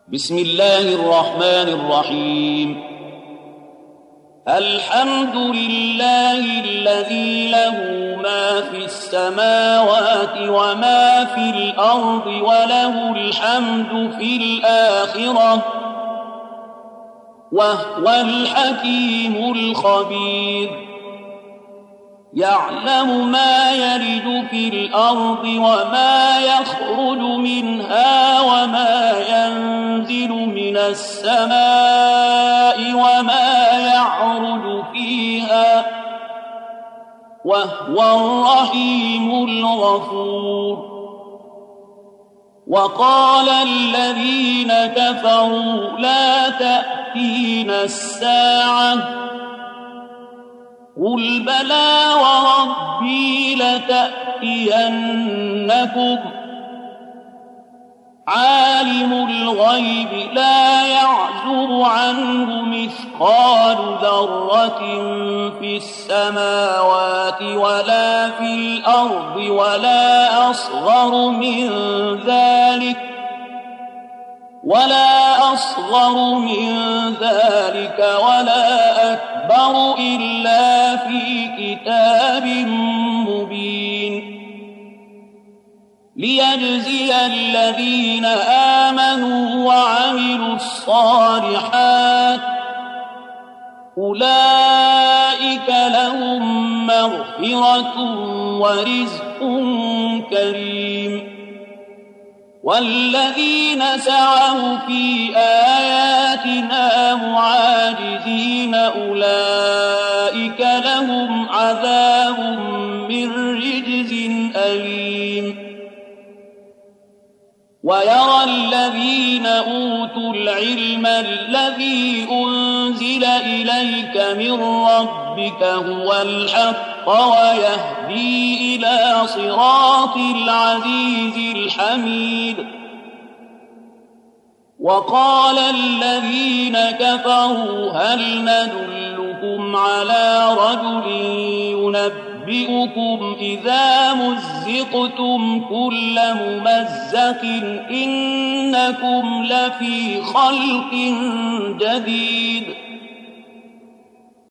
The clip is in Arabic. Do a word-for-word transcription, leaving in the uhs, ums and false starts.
بسم الله الرحمن الرحيم. الحمد لله الذي له ما في السماوات وما في الأرض وله الحمد في الآخرة وهو الحكيم الخبير. يعلم ما يلج في الأرض وما يخرج منها وما ينزل من السماء وما يعرج فيها وهو الرحيم الغفور. وقال الذين كفروا لا تأتينا الساعة قل بلى وربي لتأتينكم عالم الغيب لا يعزب عنه مثقال ذرة في السماوات ولا في الأرض ولا أصغر من ذلك ولا أصغر من ذلك ولا أكبر إلا في كتاب مبين. ليجزي الذين آمنوا وعملوا الصالحات أولئك لهم مغفرة ورزق كريم. والذين سعوا في آياتنا معاجزين أولئك لهم عذاب من رجز أليم. ويرى الذين أوتوا العلم الذي أنزل إليك من ربك هو الحق ويهدي إلى صراط العزيز الحميد. وقال الذين كفروا هل ندلكم على رجل ينبئكم إذا مزقتم كل ممزق إنكم لفي خلق جديد.